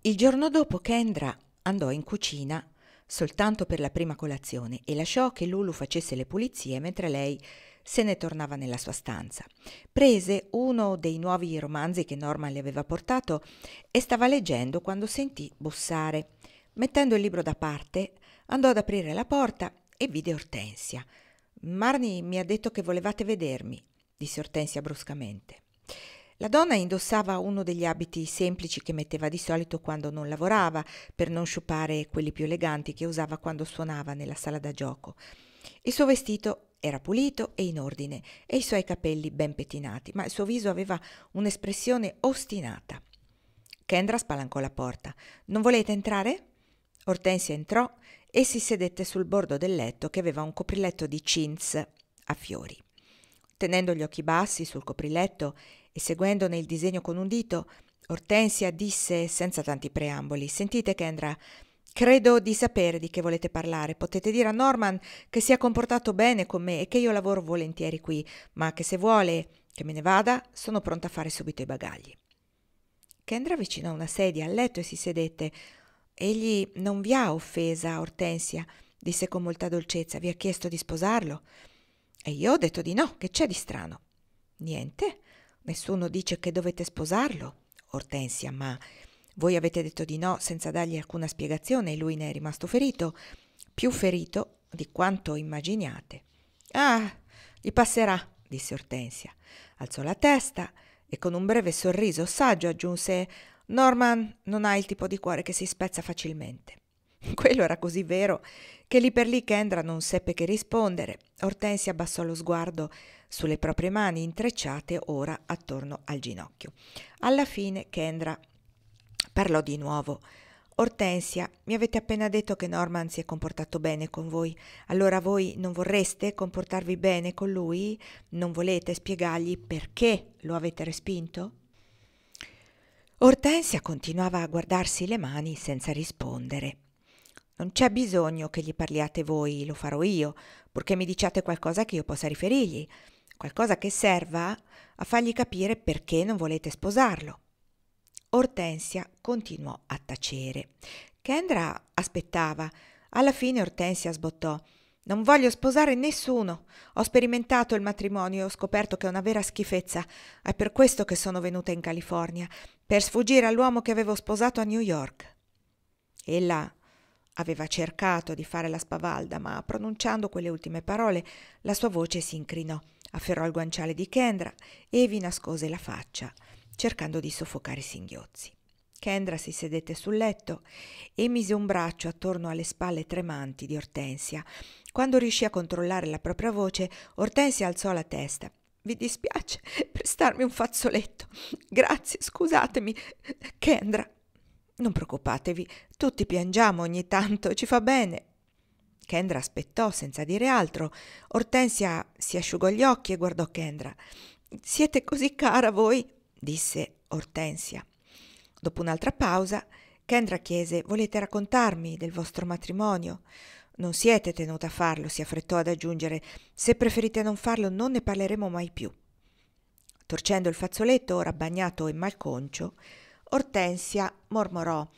Il giorno dopo Kendra andò in cucina soltanto per la prima colazione e lasciò che Lulu facesse le pulizie mentre lei se ne tornava nella sua stanza. Prese uno dei nuovi romanzi che Norman le aveva portato e stava leggendo quando sentì bussare. Mettendo il libro da parte, andò ad aprire la porta e vide Ortensia. «Marnie mi ha detto che volevate vedermi», disse Ortensia bruscamente. La donna indossava uno degli abiti semplici che metteva di solito quando non lavorava, per non sciupare quelli più eleganti che usava quando suonava nella sala da gioco. Il suo vestito era pulito e in ordine e i suoi capelli ben pettinati, ma il suo viso aveva un'espressione ostinata. Kendra spalancò la porta. «Non volete entrare?» Ortensia entrò e si sedette sul bordo del letto che aveva un copriletto di chintz a fiori. Tenendo gli occhi bassi sul copriletto e seguendone il disegno con un dito, Ortensia disse senza tanti preamboli: «Sentite, Kendra, credo di sapere di che volete parlare. Potete dire a Norman che si è comportato bene con me e che io lavoro volentieri qui, ma che se vuole che me ne vada, sono pronta a fare subito i bagagli». Kendra avvicinò una sedia al letto e si sedette. «Egli non vi ha offesa, Ortensia», disse con molta dolcezza. «Vi ha chiesto di sposarlo?» «E io ho detto di no, che c'è di strano?» «Niente, nessuno dice che dovete sposarlo, Ortensia, ma voi avete detto di no senza dargli alcuna spiegazione e lui ne è rimasto ferito, più ferito di quanto immaginiate». «Ah, gli passerà», disse Ortensia. Alzò la testa e con un breve sorriso saggio aggiunse: «Norman non ha il tipo di cuore che si spezza facilmente». Quello era così vero che lì per lì Kendra non seppe che rispondere. Ortensia abbassò lo sguardo sulle proprie mani intrecciate ora attorno al ginocchio. Alla fine Kendra parlò di nuovo. «Ortensia, mi avete appena detto che Norman si è comportato bene con voi. Allora voi non vorreste comportarvi bene con lui? Non volete spiegargli perché lo avete respinto?» Ortensia continuava a guardarsi le mani senza rispondere. «Non c'è bisogno che gli parliate voi, lo farò io, purché mi diciate qualcosa che io possa riferirgli, qualcosa che serva a fargli capire perché non volete sposarlo». Ortensia continuò a tacere. Kendra aspettava. Alla fine Ortensia sbottò: «Non voglio sposare nessuno. Ho sperimentato il matrimonio e ho scoperto che è una vera schifezza. È per questo che sono venuta in California, per sfuggire all'uomo che avevo sposato a New York». Ella aveva cercato di fare la spavalda, ma pronunciando quelle ultime parole la sua voce si incrinò, afferrò il guanciale di Kendra e vi nascose la faccia, cercando di soffocare i singhiozzi. Kendra si sedette sul letto e mise un braccio attorno alle spalle tremanti di Ortensia. Quando riuscì a controllare la propria voce, Ortensia alzò la testa. «Vi dispiace prestarmi un fazzoletto? Grazie, scusatemi, Kendra». «Non preoccupatevi, tutti piangiamo ogni tanto, ci fa bene». Kendra aspettò senza dire altro. Ortensia si asciugò gli occhi e guardò Kendra. «Siete così cara voi?» disse Ortensia. Dopo un'altra pausa, Kendra chiese: «Volete raccontarmi del vostro matrimonio?» «Non siete tenuta a farlo», si affrettò ad aggiungere. «Se preferite non farlo, non ne parleremo mai più». Torcendo il fazzoletto, ora bagnato e malconcio, Ortensia mormorò: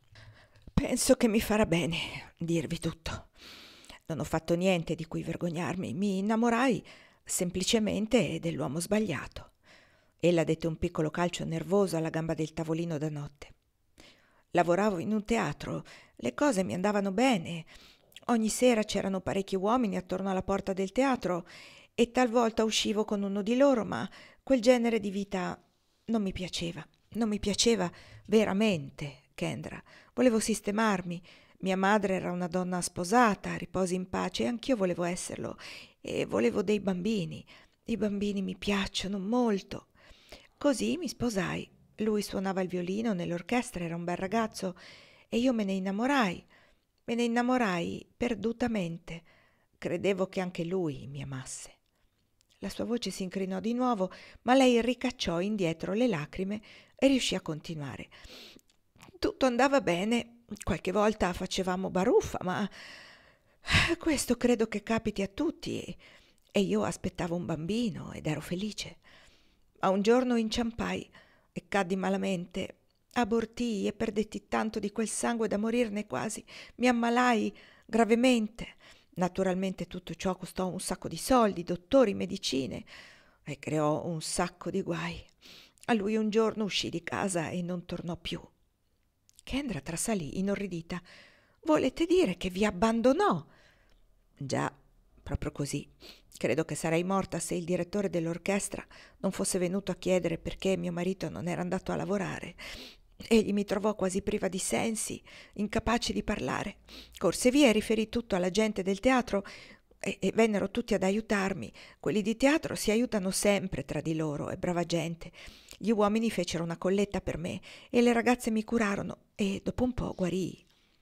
«Penso che mi farà bene dirvi tutto. Non ho fatto niente di cui vergognarmi. Mi innamorai semplicemente dell'uomo sbagliato». Ella dette un piccolo calcio nervoso alla gamba del tavolino da notte. «Lavoravo in un teatro, le cose mi andavano bene. Ogni sera c'erano parecchi uomini attorno alla porta del teatro e talvolta uscivo con uno di loro, ma quel genere di vita non mi piaceva. Non mi piaceva veramente, Kendra. Volevo sistemarmi. Mia madre era una donna sposata, riposi in pace, e anch'io volevo esserlo. E volevo dei bambini. I bambini mi piacciono molto. Così mi sposai. Lui suonava il violino nell'orchestra, era un bel ragazzo, e io me ne innamorai. Me ne innamorai perdutamente. Credevo che anche lui mi amasse». La sua voce si incrinò di nuovo, ma lei ricacciò indietro le lacrime e riuscì a continuare. «Tutto andava bene, qualche volta facevamo baruffa, ma questo credo che capiti a tutti, e io aspettavo un bambino ed ero felice. Ma un giorno inciampai e caddi malamente Abortii e perdetti tanto di quel sangue da morirne quasi. Mi ammalai gravemente. Naturalmente tutto ciò costò un sacco di soldi, dottori, medicine e creò un sacco di guai. A lui un giorno uscì di casa e non tornò più. Kendra trasalì inorridita. Volete dire che vi abbandonò? Già, proprio così. Credo che sarei morta se il direttore dell'orchestra non fosse venuto a chiedere perché mio marito non era andato a lavorare. Egli mi trovò quasi priva di sensi, incapace di parlare. Corse via e riferì tutto alla gente del teatro e vennero tutti ad aiutarmi. Quelli di teatro si aiutano sempre tra di loro, è brava gente. Gli uomini fecero una colletta per me e le ragazze mi curarono e dopo un po' guarii.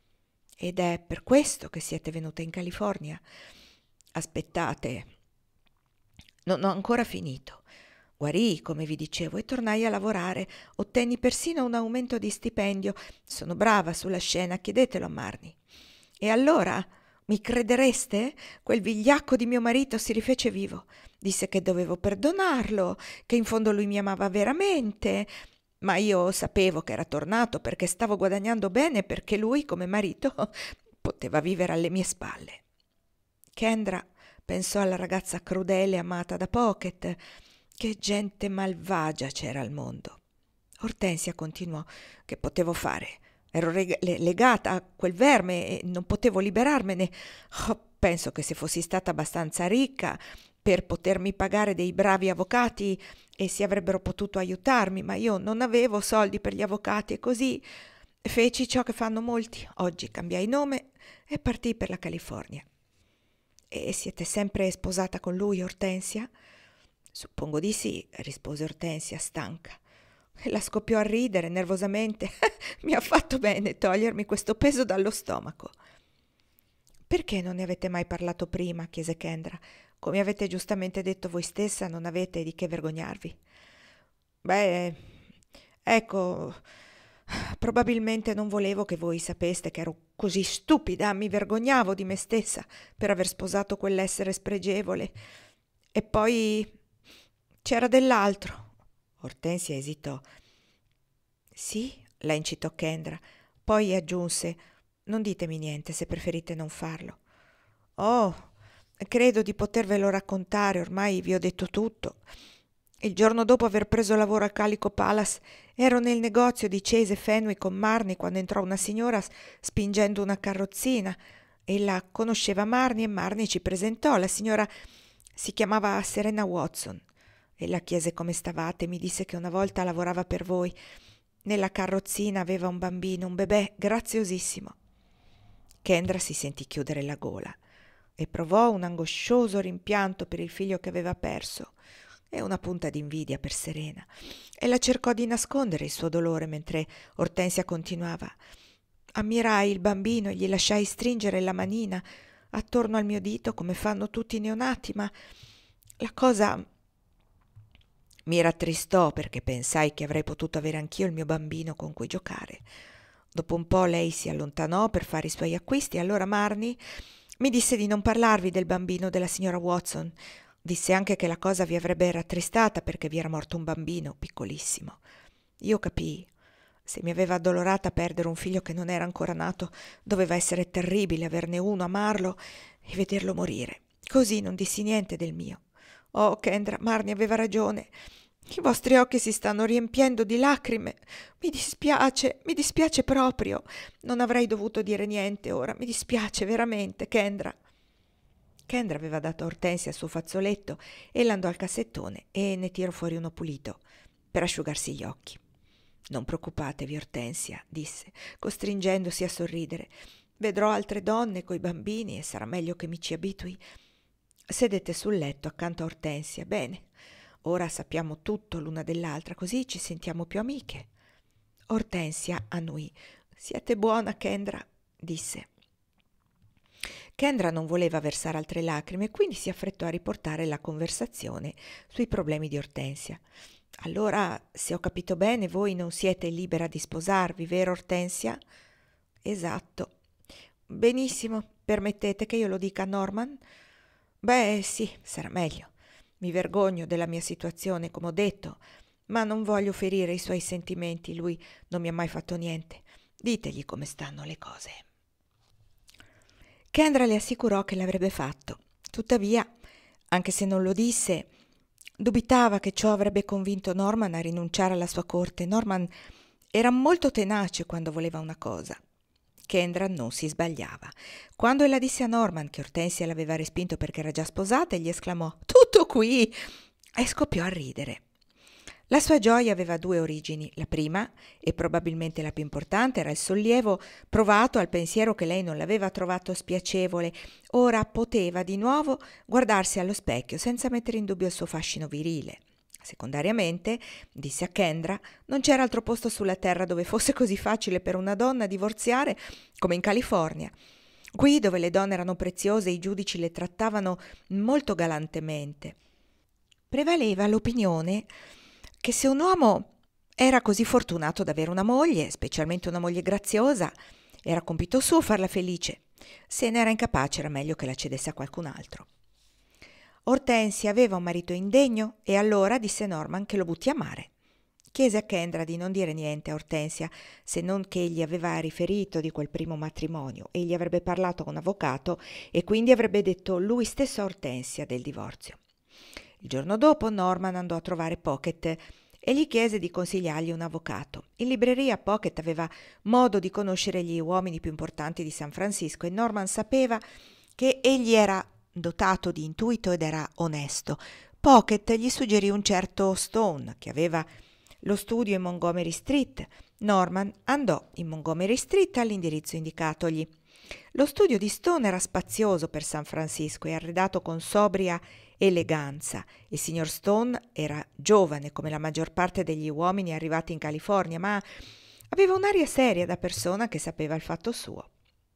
Ed è per questo che siete venuta in California? Aspettate, non ho ancora finito. Guarii, come vi dicevo, e tornai a lavorare. Ottenni persino un aumento di stipendio. Sono brava sulla scena, chiedetelo a Marnie. E allora, mi credereste? Quel vigliacco di mio marito si rifece vivo. Disse che dovevo perdonarlo, che in fondo lui mi amava veramente. Ma io sapevo che era tornato perché stavo guadagnando bene, perché lui, come marito, poteva vivere alle mie spalle. Kendra pensò alla ragazza crudele amata da Pocket. Che gente malvagia c'era al mondo. Ortensia continuò. Che potevo fare? Ero legata a quel verme e non potevo liberarmene. Penso che se fossi stata abbastanza ricca per potermi pagare dei bravi avvocati, essi avrebbero potuto aiutarmi, ma io non avevo soldi per gli avvocati e così feci ciò che fanno molti. Oggi cambiai nome e partii per la California. E siete sempre sposata con lui, Ortensia? Suppongo di sì, rispose Ortensia, stanca. E la scoppiò a ridere nervosamente. Mi ha fatto bene togliermi questo peso dallo stomaco. Perché non ne avete mai parlato prima? Chiese Kendra. Come avete giustamente detto voi stessa, non avete di che vergognarvi. Beh, ecco, probabilmente non volevo che voi sapeste che ero così stupida, mi vergognavo di me stessa per aver sposato quell'essere spregevole. E poi c'era dell'altro. Ortensia esitò. Sì, la incitò Kendra. Poi aggiunse: non ditemi niente se preferite non farlo. Oh, credo di potervelo raccontare, ormai vi ho detto tutto. Il giorno dopo aver preso lavoro al Calico Palace ero nel negozio di Chase Fenwick con Marnie quando entrò una signora spingendo una carrozzina. Ella conosceva Marnie e Marnie ci presentò. La signora si chiamava Serena Watson. Ella chiese come stavate e mi disse che una volta lavorava per voi. Nella carrozzina aveva un bambino, un bebè graziosissimo. Kendra si sentì chiudere la gola e provò un angoscioso rimpianto per il figlio che aveva perso e una punta d'invidia per Serena. Ella cercò di nascondere il suo dolore mentre Ortensia continuava. Ammirai il bambino e gli lasciai stringere la manina attorno al mio dito come fanno tutti i neonati, ma la cosa mi rattristò perché pensai che avrei potuto avere anch'io il mio bambino con cui giocare. Dopo un po' lei si allontanò per fare i suoi acquisti e allora Marnie mi disse di non parlarvi del bambino della signora Watson. Disse anche che la cosa vi avrebbe rattristata perché vi era morto un bambino piccolissimo. Io capii. Se mi aveva addolorata perdere un figlio che non era ancora nato, doveva essere terribile averne uno, amarlo e vederlo morire. Così non dissi niente del mio. Oh, Kendra, Marnie aveva ragione. I vostri occhi si stanno riempiendo di lacrime. Mi dispiace proprio. Non avrei dovuto dire niente ora. Mi dispiace veramente, Kendra. Kendra aveva dato a Ortensia il suo fazzoletto e l'andò al cassettone e ne tirò fuori uno pulito per asciugarsi gli occhi. Non preoccupatevi, Ortensia, disse, costringendosi a sorridere. Vedrò altre donne coi bambini e sarà meglio che mi ci abitui. Sedette sul letto accanto a Ortensia. Bene, ora sappiamo tutto l'una dell'altra, così ci sentiamo più amiche. Ortensia annui. Siete buona, Kendra, disse. Kendra non voleva versare altre lacrime, quindi si affrettò a riportare la conversazione sui problemi di Ortensia. Allora, se ho capito bene, voi non siete libera di sposarvi, vero Ortensia? Esatto. Benissimo, permettete che io lo dica a Norman? Beh, sì, sarà meglio. Mi vergogno della mia situazione, come ho detto, ma non voglio ferire i suoi sentimenti, lui non mi ha mai fatto niente. Ditegli come stanno le cose. Kendra le assicurò che l'avrebbe fatto. Tuttavia, anche se non lo disse, dubitava che ciò avrebbe convinto Norman a rinunciare alla sua corte. Norman era molto tenace quando voleva una cosa. Kendra non si sbagliava. Quando ella disse a Norman che Ortensia l'aveva respinto perché era già sposata, egli esclamò «Tutto qui!» e scoppiò a ridere. La sua gioia aveva due origini. La prima, e probabilmente la più importante, era il sollievo provato al pensiero che lei non l'aveva trovato spiacevole. Ora poteva di nuovo guardarsi allo specchio senza mettere in dubbio il suo fascino virile. Secondariamente, disse a Kendra, non c'era altro posto sulla terra dove fosse così facile per una donna divorziare come in California. Qui, dove le donne erano preziose, i giudici le trattavano molto galantemente. Prevaleva l'opinione che se un uomo era così fortunato ad avere una moglie, specialmente una moglie graziosa, era compito suo farla felice. Se ne era incapace, era meglio che la cedesse a qualcun altro. Ortensia aveva un marito indegno e allora disse Norman che lo butti a mare. Chiese a Kendra di non dire niente a Ortensia, se non che egli aveva riferito di quel primo matrimonio. Egli avrebbe parlato con un avvocato e quindi avrebbe detto lui stesso a Ortensia del divorzio. Il giorno dopo Norman andò a trovare Pocket e gli chiese di consigliargli un avvocato. In libreria Pocket aveva modo di conoscere gli uomini più importanti di San Francisco e Norman sapeva che egli era dotato di intuito ed era onesto. Pocket gli suggerì un certo Stone, che aveva lo studio in Montgomery Street. Norman andò in Montgomery Street all'indirizzo indicatogli. Lo studio di Stone era spazioso per San Francisco e arredato con sobria eleganza. Il signor Stone era giovane come la maggior parte degli uomini arrivati in California, ma aveva un'aria seria da persona che sapeva il fatto suo.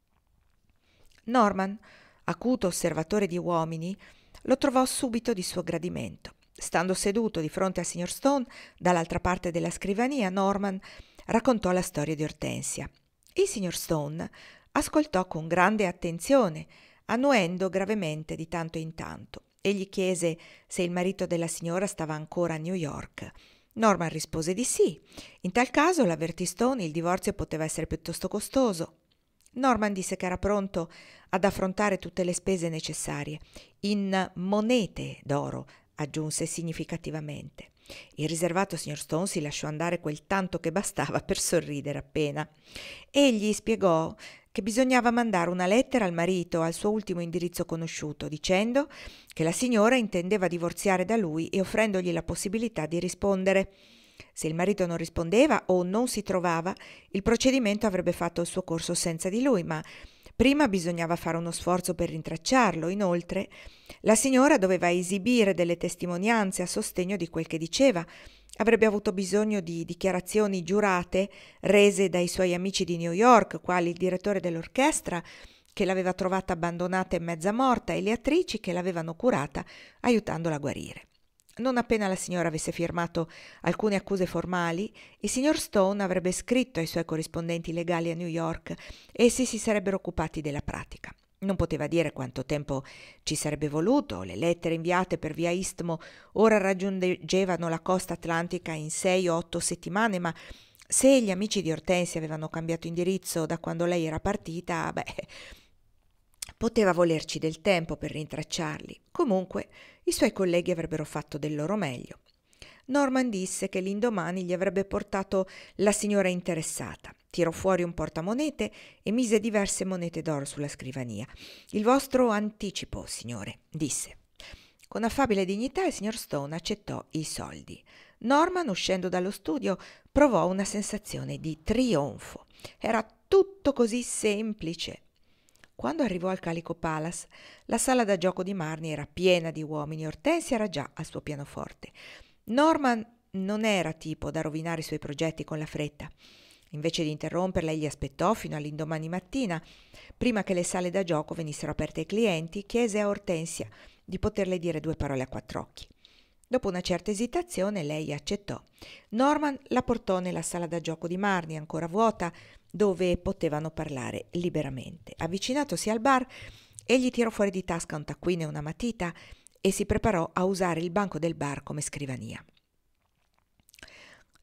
Norman, acuto osservatore di uomini, lo trovò subito di suo gradimento. Stando seduto di fronte al signor Stone, dall'altra parte della scrivania, Norman raccontò la storia di Ortensia. Il signor Stone ascoltò con grande attenzione, annuendo gravemente di tanto in tanto. Egli chiese se il marito della signora stava ancora a New York. Norman rispose di sì. In tal caso, l'avvertì Stone, il divorzio poteva essere piuttosto costoso. Norman disse che era pronto ad affrontare tutte le spese necessarie, in monete d'oro, aggiunse significativamente. Il riservato signor Stone si lasciò andare quel tanto che bastava per sorridere appena. Egli spiegò che bisognava mandare una lettera al marito al suo ultimo indirizzo conosciuto, dicendo che la signora intendeva divorziare da lui e offrendogli la possibilità di rispondere. Se il marito non rispondeva o non si trovava, il procedimento avrebbe fatto il suo corso senza di lui, ma prima bisognava fare uno sforzo per rintracciarlo. Inoltre, la signora doveva esibire delle testimonianze a sostegno di quel che diceva. Avrebbe avuto bisogno di dichiarazioni giurate rese dai suoi amici di New York, quali il direttore dell'orchestra, che l'aveva trovata abbandonata e mezza morta, e le attrici che l'avevano curata, aiutandola a guarire. Non appena la signora avesse firmato alcune accuse formali, il signor Stone avrebbe scritto ai suoi corrispondenti legali a New York e essi si sarebbero occupati della pratica. Non poteva dire quanto tempo ci sarebbe voluto. Le lettere inviate per via istmo ora raggiungevano la costa atlantica in 6 o 8 settimane, ma se gli amici di Ortensia avevano cambiato indirizzo da quando lei era partita, poteva volerci del tempo per rintracciarli. Comunque, i suoi colleghi avrebbero fatto del loro meglio. Norman disse che l'indomani gli avrebbe portato la signora interessata. Tirò fuori un portamonete e mise diverse monete d'oro sulla scrivania. «Il vostro anticipo, signore», disse. Con affabile dignità il signor Stone accettò i soldi. Norman, uscendo dallo studio, provò una sensazione di trionfo. Era tutto così semplice. Quando arrivò al Calico Palace, la sala da gioco di Marnie era piena di uomini. Ortensia era già al suo pianoforte. Norman non era tipo da rovinare i suoi progetti con la fretta. Invece di interromperla, egli aspettò fino all'indomani mattina. Prima che le sale da gioco venissero aperte ai clienti, chiese a Ortensia di poterle dire 2 parole a 4 occhi. Dopo una certa esitazione, lei accettò. Norman la portò nella sala da gioco di Marnie, ancora vuota, dove potevano parlare liberamente. Avvicinatosi al bar, egli tirò fuori di tasca un taccuino e una matita e si preparò a usare il banco del bar come scrivania.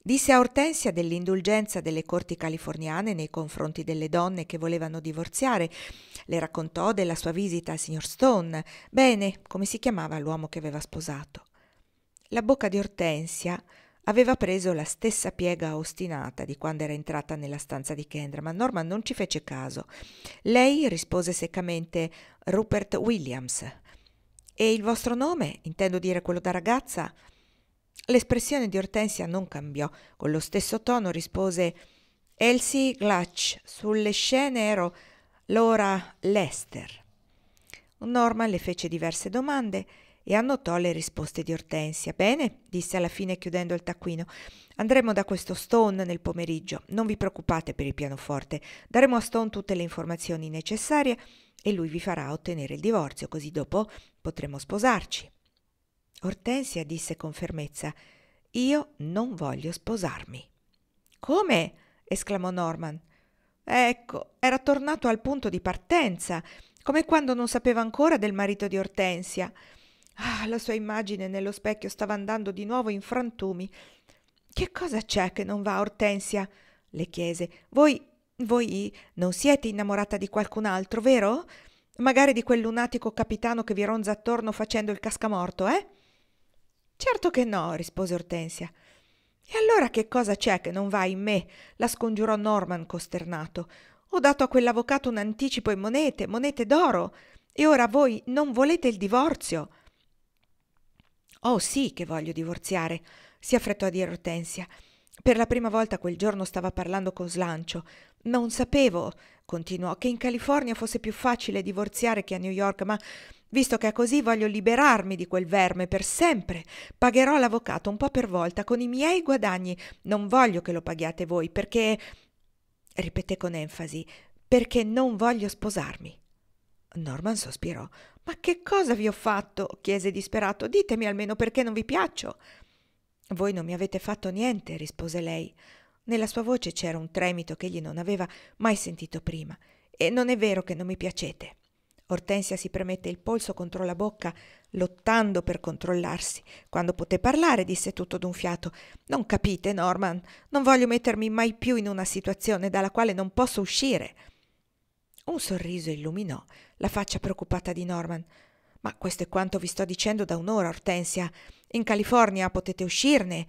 Disse a Ortensia dell'indulgenza delle corti californiane nei confronti delle donne che volevano divorziare. Le raccontò della sua visita al signor Stone. Bene, come si chiamava l'uomo che aveva sposato? La bocca di Ortensia aveva preso la stessa piega ostinata di quando era entrata nella stanza di Kendra, ma Norman non ci fece caso. Lei rispose seccamente Rupert Williams. E il vostro nome? Intendo dire quello da ragazza? L'espressione di Ortensia non cambiò. Con lo stesso tono rispose Elsie Glutch. Sulle scene ero Laura Lester. Norman le fece diverse domande e annotò le risposte di Ortensia. Bene, disse alla fine chiudendo il taccuino. Andremo da questo Stone nel pomeriggio. Non vi preoccupate per il pianoforte. Daremo a Stone tutte le informazioni necessarie e lui vi farà ottenere il divorzio, così dopo potremo sposarci. Ortensia disse con fermezza: io non voglio sposarmi. Come? Esclamò Norman. Ecco, era tornato al punto di partenza, come quando non sapeva ancora del marito di Ortensia. Ah, la sua immagine nello specchio stava andando di nuovo in frantumi. Che cosa c'è che non va, Ortensia? Le chiese. Voi non siete innamorata di qualcun altro, vero? Magari di quel lunatico capitano che vi ronza attorno facendo il cascamorto, eh? Certo che no, rispose Ortensia. E allora che cosa c'è che non va in me? La scongiurò Norman costernato. Ho dato a quell'avvocato un anticipo in monete d'oro, e ora voi non volete il divorzio. Oh sì che voglio divorziare, si affrettò a dire Ortensia. Per la prima volta quel giorno stava parlando con slancio. Non sapevo, continuò, che in California fosse più facile divorziare che a New York, ma visto che è così voglio liberarmi di quel verme per sempre. Pagherò l'avvocato un po' per volta con i miei guadagni. Non voglio che lo paghiate voi, perché, ripeté con enfasi, perché non voglio sposarmi. Norman sospirò. Ma che cosa vi ho fatto? Chiese disperato. Ditemi almeno perché non vi piaccio. Voi non mi avete fatto niente, rispose lei. Nella sua voce c'era un tremito che egli non aveva mai sentito prima. E non è vero che non mi piacete. Ortensia si premette il polso contro la bocca, lottando per controllarsi. Quando poté parlare, disse tutto d'un fiato: non capite, Norman, non voglio mettermi mai più in una situazione dalla quale non posso uscire. Un sorriso illuminò la faccia preoccupata di Norman. Ma questo è quanto vi sto dicendo da un'ora, Ortensia. In California potete uscirne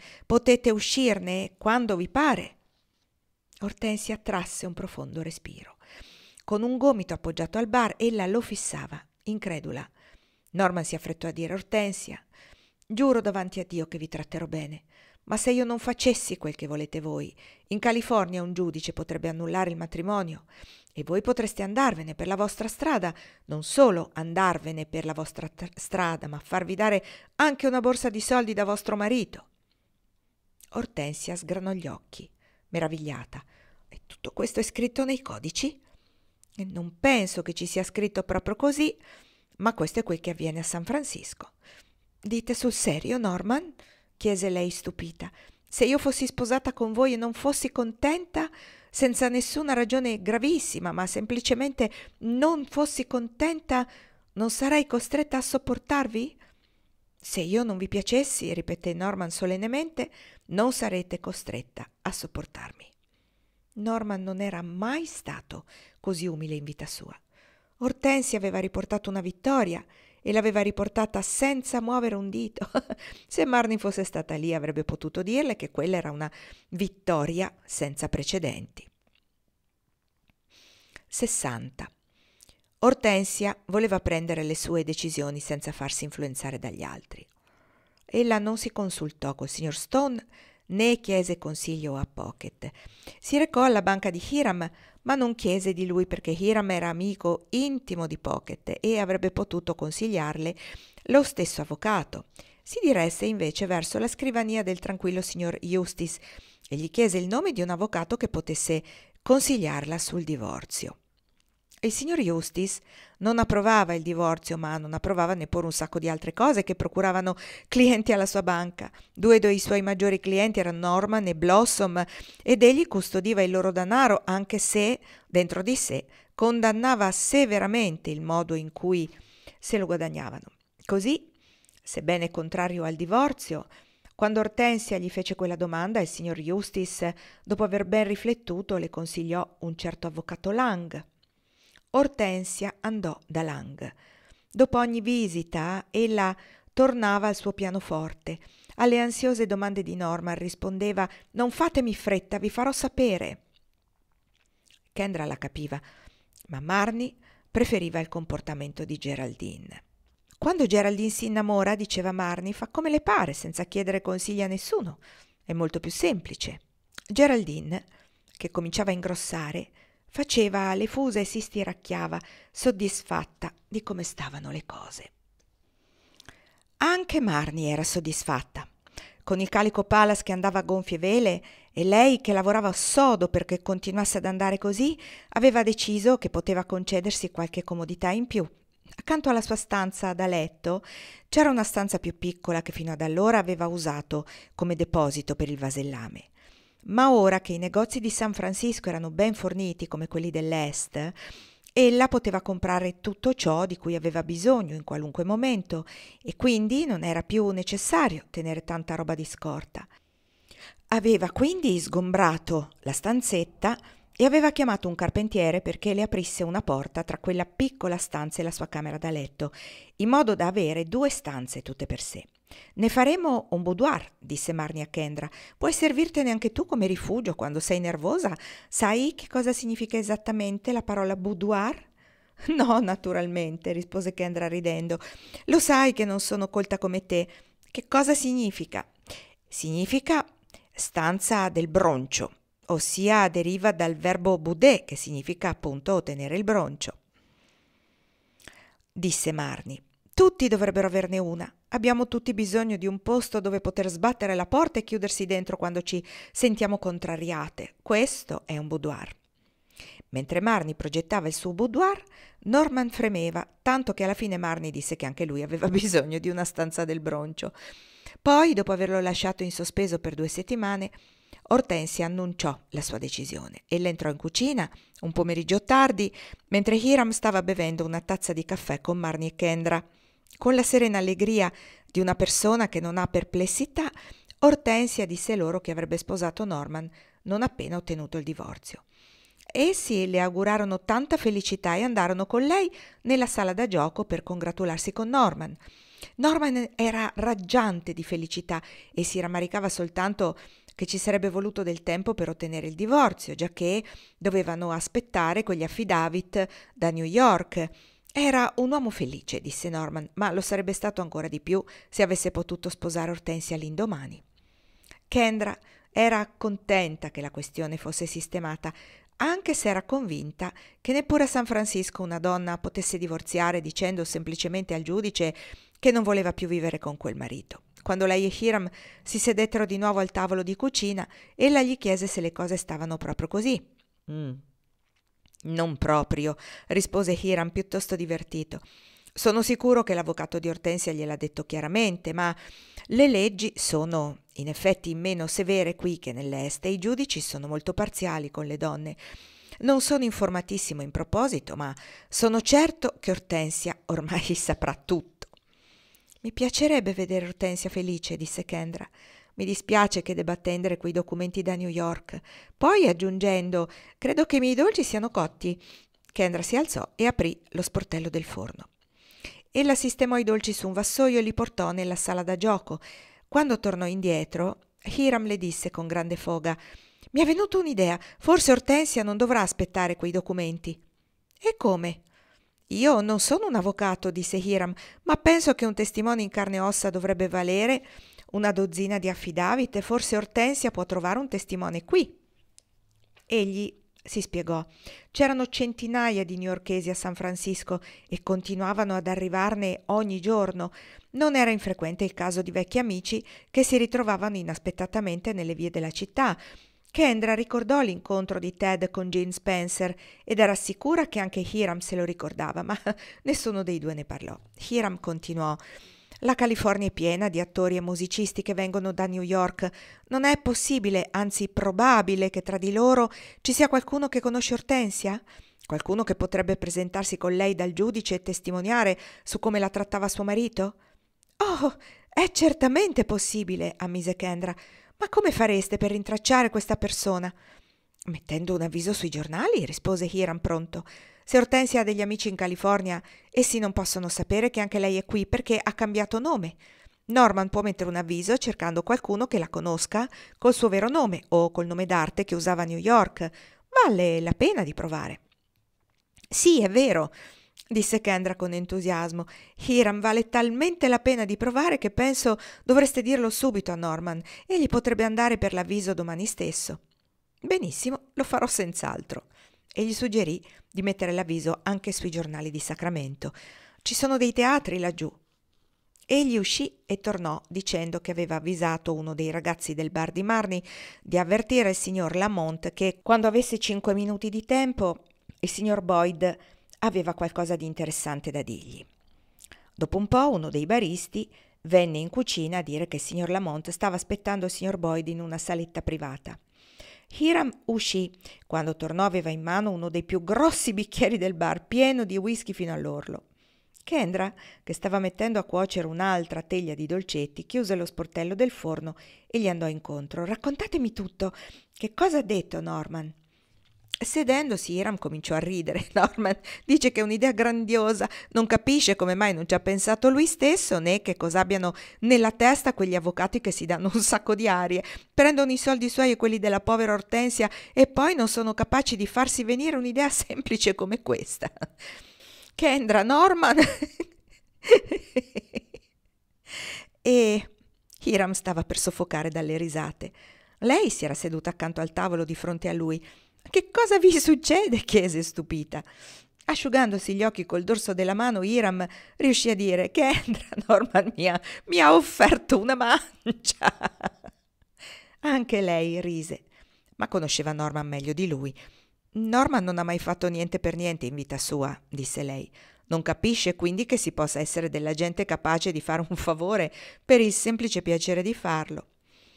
quando vi pare. Ortensia trasse un profondo respiro. Con un gomito appoggiato al bar, ella lo fissava, incredula. Norman si affrettò a dire: Ortensia, giuro davanti a Dio che vi tratterò bene. Ma se io non facessi quel che volete voi, in California un giudice potrebbe annullare il matrimonio e voi potreste andarvene per la vostra strada, non solo andarvene per la vostra strada, ma farvi dare anche una borsa di soldi da vostro marito. Ortensia sgranò gli occhi, meravigliata. E tutto questo è scritto nei codici? E non penso che ci sia scritto proprio così, ma questo è quel che avviene a San Francisco. Dite sul serio, Norman? Chiese lei stupita. Se io fossi sposata con voi e non fossi contenta, senza nessuna ragione gravissima, ma semplicemente non fossi contenta, non sarei costretta a sopportarvi? Se io non vi piacessi, ripeté Norman solennemente, non sarete costretta a sopportarmi. Norman non era mai stato così umile in vita sua. Ortensia aveva riportato una vittoria e l'aveva riportata senza muovere un dito. Se Marnie fosse stata lì avrebbe potuto dirle che quella era una vittoria senza precedenti. 60. Ortensia voleva prendere le sue decisioni senza farsi influenzare dagli altri. Ella non si consultò col signor Stone né chiese consiglio a Pocket. Si recò alla banca di Hiram, ma non chiese di lui perché Hiram era amico intimo di Pocket e avrebbe potuto consigliarle lo stesso avvocato. Si diresse invece verso la scrivania del tranquillo signor Eustace e gli chiese il nome di un avvocato che potesse consigliarla sul divorzio. Il signor Eustace non approvava il divorzio, ma non approvava neppure un sacco di altre cose che procuravano clienti alla sua banca. Due dei suoi maggiori clienti erano Norman e Blossom ed egli custodiva il loro denaro, anche se, dentro di sé, condannava severamente il modo in cui se lo guadagnavano. Così, sebbene contrario al divorzio, Quando Ortensia gli fece quella domanda, il signor Eustace, dopo aver ben riflettuto, le consigliò un certo avvocato Lang. Ortensia andò da Lang. Dopo ogni visita, ella tornava al suo pianoforte. Alle ansiose domande di Norman rispondeva: «Non fatemi fretta, vi farò sapere». Kendra la capiva, ma Marnie preferiva il comportamento di Geraldine. Quando Geraldine si innamora, diceva Marnie, fa come le pare, senza chiedere consigli a nessuno. È molto più semplice. Geraldine, che cominciava a ingrossare, faceva le fuse e si stiracchiava, soddisfatta di come stavano le cose. Anche Marnie era soddisfatta. Con il calico Palas che andava a gonfie vele e lei che lavorava sodo perché continuasse ad andare così, aveva deciso che poteva concedersi qualche comodità in più. Accanto alla sua stanza da letto c'era una stanza più piccola che fino ad allora aveva usato come deposito per il vasellame. Ma ora che i negozi di San Francisco erano ben forniti come quelli dell'Est, ella poteva comprare tutto ciò di cui aveva bisogno in qualunque momento e quindi non era più necessario tenere tanta roba di scorta. Aveva quindi sgombrato la stanzetta e aveva chiamato un carpentiere perché le aprisse una porta tra quella piccola stanza e la sua camera da letto, in modo da avere 2 stanze tutte per sé. «Ne faremo un boudoir», disse Marnie a Kendra. «Puoi servirtene anche tu come rifugio quando sei nervosa. Sai che cosa significa esattamente la parola boudoir?» «No, naturalmente», rispose Kendra ridendo. «Lo sai che non sono colta come te. Che cosa significa?» «Significa stanza del broncio, ossia deriva dal verbo bouder, che significa appunto ottenere il broncio», disse Marnie. «Tutti dovrebbero averne una. Abbiamo tutti bisogno di un posto dove poter sbattere la porta e chiudersi dentro quando ci sentiamo contrariate. Questo è un boudoir». Mentre Marnie progettava il suo boudoir, Norman fremeva, tanto che alla fine Marnie disse che anche lui aveva bisogno di una stanza del broncio. Poi, dopo averlo lasciato in sospeso per 2 settimane, Ortensia annunciò la sua decisione. Ella entrò in cucina un pomeriggio tardi, mentre Hiram stava bevendo una tazza di caffè con Marnie e Kendra. Con la serena allegria di una persona che non ha perplessità, Ortensia disse loro che avrebbe sposato Norman non appena ottenuto il divorzio. Essi le augurarono tanta felicità e andarono con lei nella sala da gioco per congratularsi con Norman. Norman era raggiante di felicità e si rammaricava soltanto che ci sarebbe voluto del tempo per ottenere il divorzio, giacché dovevano aspettare quegli affidavit da New York. «Era un uomo felice», disse Norman, «ma lo sarebbe stato ancora di più se avesse potuto sposare Ortensia l'indomani». Kendra era contenta che la questione fosse sistemata, anche se era convinta che neppure a San Francisco una donna potesse divorziare dicendo semplicemente al giudice che non voleva più vivere con quel marito. Quando lei e Hiram si sedettero di nuovo al tavolo di cucina, ella gli chiese se le cose stavano proprio così. «Non proprio», rispose Hiram piuttosto divertito. «Sono sicuro che l'avvocato di Ortensia gliel'ha detto chiaramente, ma le leggi sono in effetti meno severe qui che nell'Est e i giudici sono molto parziali con le donne. Non sono informatissimo in proposito, ma sono certo che Ortensia ormai saprà tutto». «Mi piacerebbe vedere Ortensia felice», disse Kendra. «Mi dispiace che debba attendere quei documenti da New York». Poi, aggiungendo: «Credo che i miei dolci siano cotti», Kendra si alzò e aprì lo sportello del forno. Ella sistemò i dolci su un vassoio e li portò nella sala da gioco. Quando tornò indietro, Hiram le disse con grande foga: «Mi è venuta un'idea. Forse Ortensia non dovrà aspettare quei documenti». «E come?» «Io non sono un avvocato», disse Hiram, «ma penso che un testimone in carne e ossa dovrebbe valere una dozzina di affidavit e forse Ortensia può trovare un testimone qui». Egli si spiegò. C'erano centinaia di newyorkesi a San Francisco e continuavano ad arrivarne ogni giorno. Non era infrequente il caso di vecchi amici che si ritrovavano inaspettatamente nelle vie della città. Kendra ricordò l'incontro di Ted con Gene Spencer ed era sicura che anche Hiram se lo ricordava, ma nessuno dei due ne parlò. Hiram continuò: «La California è piena di attori e musicisti che vengono da New York. Non è possibile, anzi probabile, che tra di loro ci sia qualcuno che conosce Ortensia? Qualcuno che potrebbe presentarsi con lei dal giudice e testimoniare su come la trattava suo marito?» «Oh, È certamente possibile, ammise Kendra. Ma come fareste per rintracciare questa persona? Mettendo un avviso sui giornali, rispose Hiram pronto. Se Hortensia ha degli amici in California, essi non possono sapere che anche lei è qui perché ha cambiato nome. Norman può mettere un avviso cercando qualcuno che la conosca col suo vero nome o col nome d'arte che usava a New York. Vale la pena di provare. Sì, è vero, disse Kendra con entusiasmo. Hiram, vale talmente la pena di provare che penso dovreste dirlo subito a Norman. Egli potrebbe andare per l'avviso domani stesso. Benissimo, lo farò senz'altro. E gli suggerì di mettere l'avviso anche sui giornali di Sacramento. Ci sono dei teatri laggiù. Egli uscì e tornò dicendo che aveva avvisato uno dei ragazzi del bar di Marni di avvertire il signor Lamont che, quando avesse 5 minuti di tempo, il signor Boyd aveva qualcosa di interessante da dirgli. Dopo un po' uno dei baristi venne in cucina a dire che il signor Lamont stava aspettando il signor Boyd in una saletta privata. Hiram uscì. Quando tornò aveva in mano uno dei più grossi bicchieri del bar, pieno di whisky fino all'orlo. Kendra, che stava mettendo a cuocere un'altra teglia di dolcetti, chiuse lo sportello del forno e gli andò incontro. «Raccontatemi tutto. Che cosa ha detto Norman?» Sedendosi, Hiram cominciò a ridere. «Norman dice che è un'idea grandiosa. Non capisce come mai non ci ha pensato lui stesso, né che cosa abbiano nella testa quegli avvocati che si danno un sacco di arie, prendono i soldi suoi e quelli della povera Hortensia e poi non sono capaci di farsi venire un'idea semplice come questa. Kendra, Norman!» E Hiram stava per soffocare dalle risate. Lei si era seduta accanto al tavolo di fronte a lui. «Che cosa vi succede?» chiese stupita. Asciugandosi gli occhi col dorso della mano, Hiram riuscì a dire: «Kendra, Norman mi ha offerto una mancia!» Anche lei rise, ma conosceva Norman meglio di lui. «Norman non ha mai fatto niente per niente in vita sua», disse lei. «Non capisce quindi che si possa essere della gente capace di fare un favore per il semplice piacere di farlo».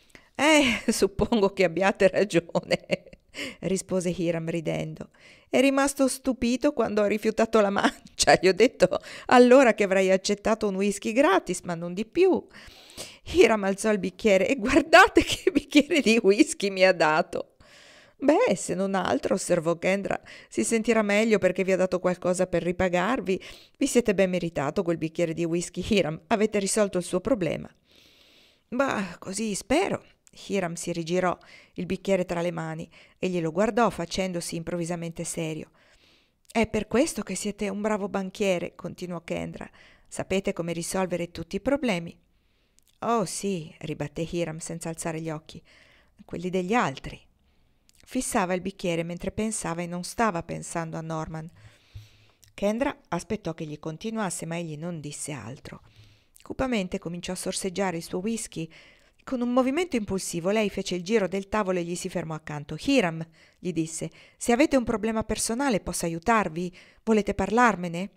Suppongo che abbiate ragione», rispose Hiram ridendo. «È rimasto stupito quando ho rifiutato la mancia. Gli ho detto allora che avrei accettato un whisky gratis, ma non di più». Hiram alzò il bicchiere. «E guardate che bicchiere di whisky mi ha dato!» «Beh, se non altro», osservò Kendra, «si sentirà meglio perché vi ha dato qualcosa per ripagarvi. Vi siete ben meritato quel bicchiere di whisky, Hiram. Avete risolto il suo problema». «Bah, così spero». Hiram si rigirò, il bicchiere tra le mani, e glielo guardò facendosi improvvisamente serio. «È per questo che siete un bravo banchiere», continuò Kendra. «Sapete come risolvere tutti i problemi». «Oh sì», ribatté Hiram senza alzare gli occhi. «Quelli degli altri». Fissava il bicchiere mentre pensava e non stava pensando a Norman. Kendra aspettò che gli continuasse, ma egli non disse altro. Cupamente cominciò a sorseggiare il suo whisky. Con un movimento impulsivo lei fece il giro del tavolo e gli si fermò accanto. «Hiram», gli disse, «se avete un problema personale posso aiutarvi? Volete parlarmene?»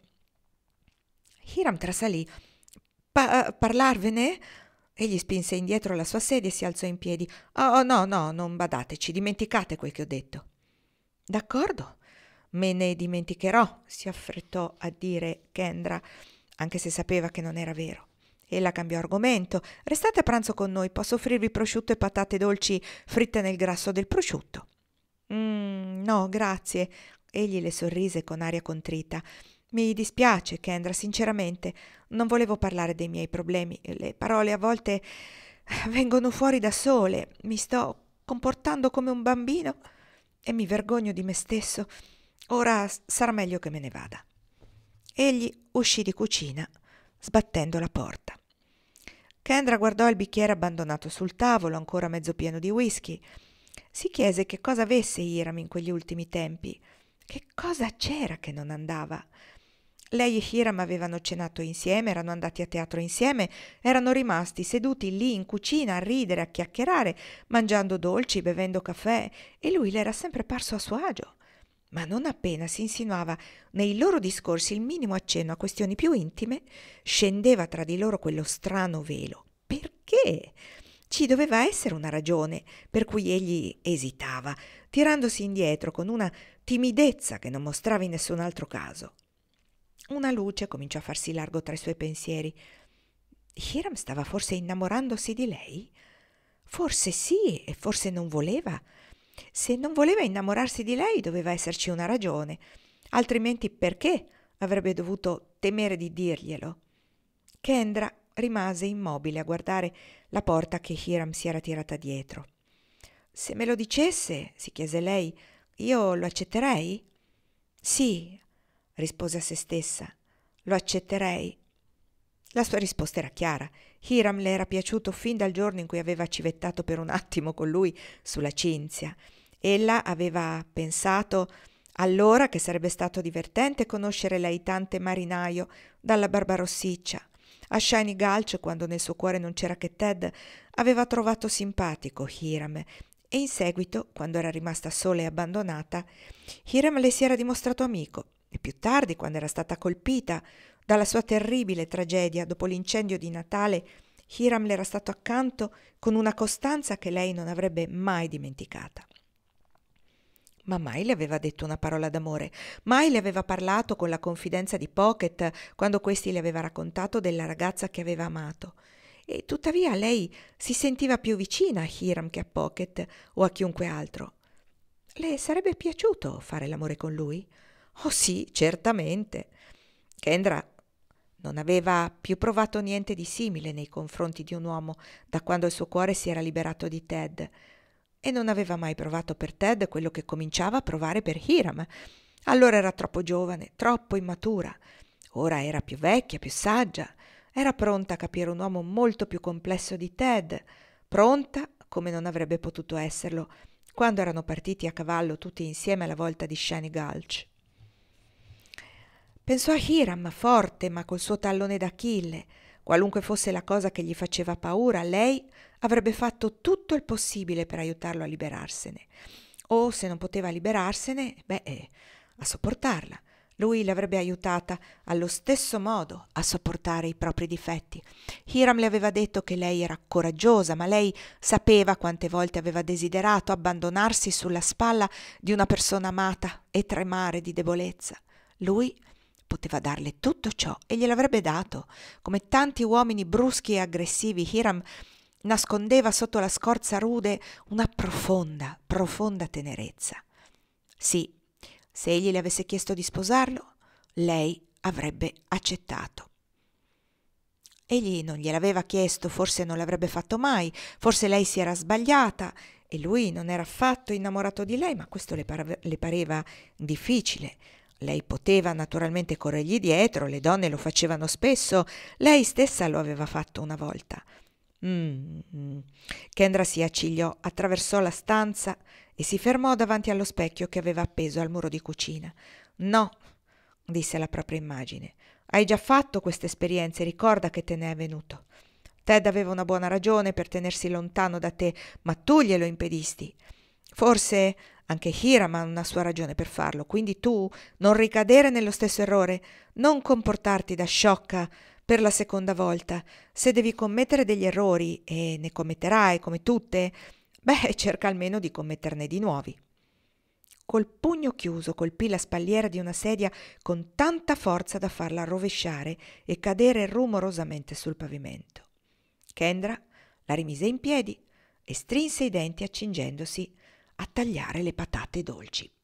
Hiram trasalì. «Parlarvene?» Egli spinse indietro la sua sedia e si alzò in piedi. «Oh, no, non badateci, dimenticate quel che ho detto». «D'accordo, me ne dimenticherò», si affrettò a dire Kendra, anche se sapeva che non era vero. Ella cambiò argomento. «Restate a pranzo con noi, posso offrirvi prosciutto e patate dolci fritte nel grasso del prosciutto». No, grazie». Egli le sorrise con aria contrita. «Mi dispiace, Kendra, sinceramente. Non volevo parlare dei miei problemi. Le parole a volte vengono fuori da sole. Mi sto comportando come un bambino e mi vergogno di me stesso. Ora sarà meglio che me ne vada». Egli uscì di cucina, sbattendo la porta. Kendra guardò il bicchiere abbandonato sul tavolo, ancora mezzo pieno di whisky. Si chiese che cosa avesse Hiram in quegli ultimi tempi. Che cosa c'era che non andava? Lei e Hiram avevano cenato insieme, erano andati a teatro insieme, erano rimasti seduti lì in cucina a ridere, a chiacchierare, mangiando dolci, bevendo caffè, e lui le era sempre parso a suo agio. Ma non appena si insinuava nei loro discorsi il minimo accenno a questioni più intime, scendeva tra di loro quello strano velo. Perché? Ci doveva essere una ragione per cui egli esitava, tirandosi indietro con una timidezza che non mostrava in nessun altro caso. Una luce cominciò a farsi largo tra i suoi pensieri. Hiram stava forse innamorandosi di lei? Forse sì, e forse non voleva. Se non voleva innamorarsi di lei, doveva esserci una ragione, altrimenti perché avrebbe dovuto temere di dirglielo? Kendra rimase immobile a guardare la porta che Hiram si era tirata dietro. Se me lo dicesse, si chiese lei, io lo accetterei? Sì, rispose a se stessa, lo accetterei. La sua risposta era chiara. Hiram le era piaciuto fin dal giorno in cui aveva civettato per un attimo con lui sulla Cinzia. Ella aveva pensato allora che sarebbe stato divertente conoscere l'aitante marinaio dalla barba rossiccia. A Shiny Gulch, quando nel suo cuore non c'era che Ted, aveva trovato simpatico Hiram e in seguito, quando era rimasta sola e abbandonata, Hiram le si era dimostrato amico e più tardi, quando era stata colpita dalla sua terribile tragedia dopo l'incendio di Natale, Hiram le era stato accanto con una costanza che lei non avrebbe mai dimenticata. Ma mai le aveva detto una parola d'amore, mai le aveva parlato con la confidenza di Pocket quando questi le aveva raccontato della ragazza che aveva amato. E tuttavia lei si sentiva più vicina a Hiram che a Pocket o a chiunque altro. Le sarebbe piaciuto fare l'amore con lui? Oh sì, certamente. Kendra non aveva più provato niente di simile nei confronti di un uomo da quando il suo cuore si era liberato di Ted e non aveva mai provato per Ted quello che cominciava a provare per Hiram. Allora era troppo giovane, troppo immatura. Ora era più vecchia, più saggia. Era pronta a capire un uomo molto più complesso di Ted, pronta come non avrebbe potuto esserlo quando erano partiti a cavallo tutti insieme alla volta di Shiny Gulch. Pensò a Hiram, forte ma col suo tallone d'Achille. Qualunque fosse la cosa che gli faceva paura, lei avrebbe fatto tutto il possibile per aiutarlo a liberarsene. O se non poteva liberarsene, a sopportarla. Lui l'avrebbe aiutata allo stesso modo a sopportare i propri difetti. Hiram le aveva detto che lei era coraggiosa, ma lei sapeva quante volte aveva desiderato abbandonarsi sulla spalla di una persona amata e tremare di debolezza. Lui poteva darle tutto ciò e gliel'avrebbe dato. Come tanti uomini bruschi e aggressivi, Hiram nascondeva sotto la scorza rude una profonda, profonda tenerezza. Sì, se egli le avesse chiesto di sposarlo, lei avrebbe accettato. Egli non gliel'aveva chiesto, forse non l'avrebbe fatto mai, forse lei si era sbagliata e lui non era affatto innamorato di lei, ma questo le pareva difficile. Lei poteva naturalmente corrergli dietro, le donne lo facevano spesso, lei stessa lo aveva fatto una volta. Kendra si accigliò, attraversò la stanza e si fermò davanti allo specchio che aveva appeso al muro di cucina. No, disse alla propria immagine, hai già fatto queste esperienze, ricorda che te ne è venuto. Ted aveva una buona ragione per tenersi lontano da te, ma tu glielo impedisti. Forse anche Hiram ha una sua ragione per farlo, quindi tu non ricadere nello stesso errore, non comportarti da sciocca per la seconda volta. Se devi commettere degli errori, e ne commetterai come tutte, cerca almeno di commetterne di nuovi. Col pugno chiuso colpì la spalliera di una sedia con tanta forza da farla rovesciare e cadere rumorosamente sul pavimento. Kendra la rimise in piedi e strinse i denti accingendosi a tagliare le patate dolci.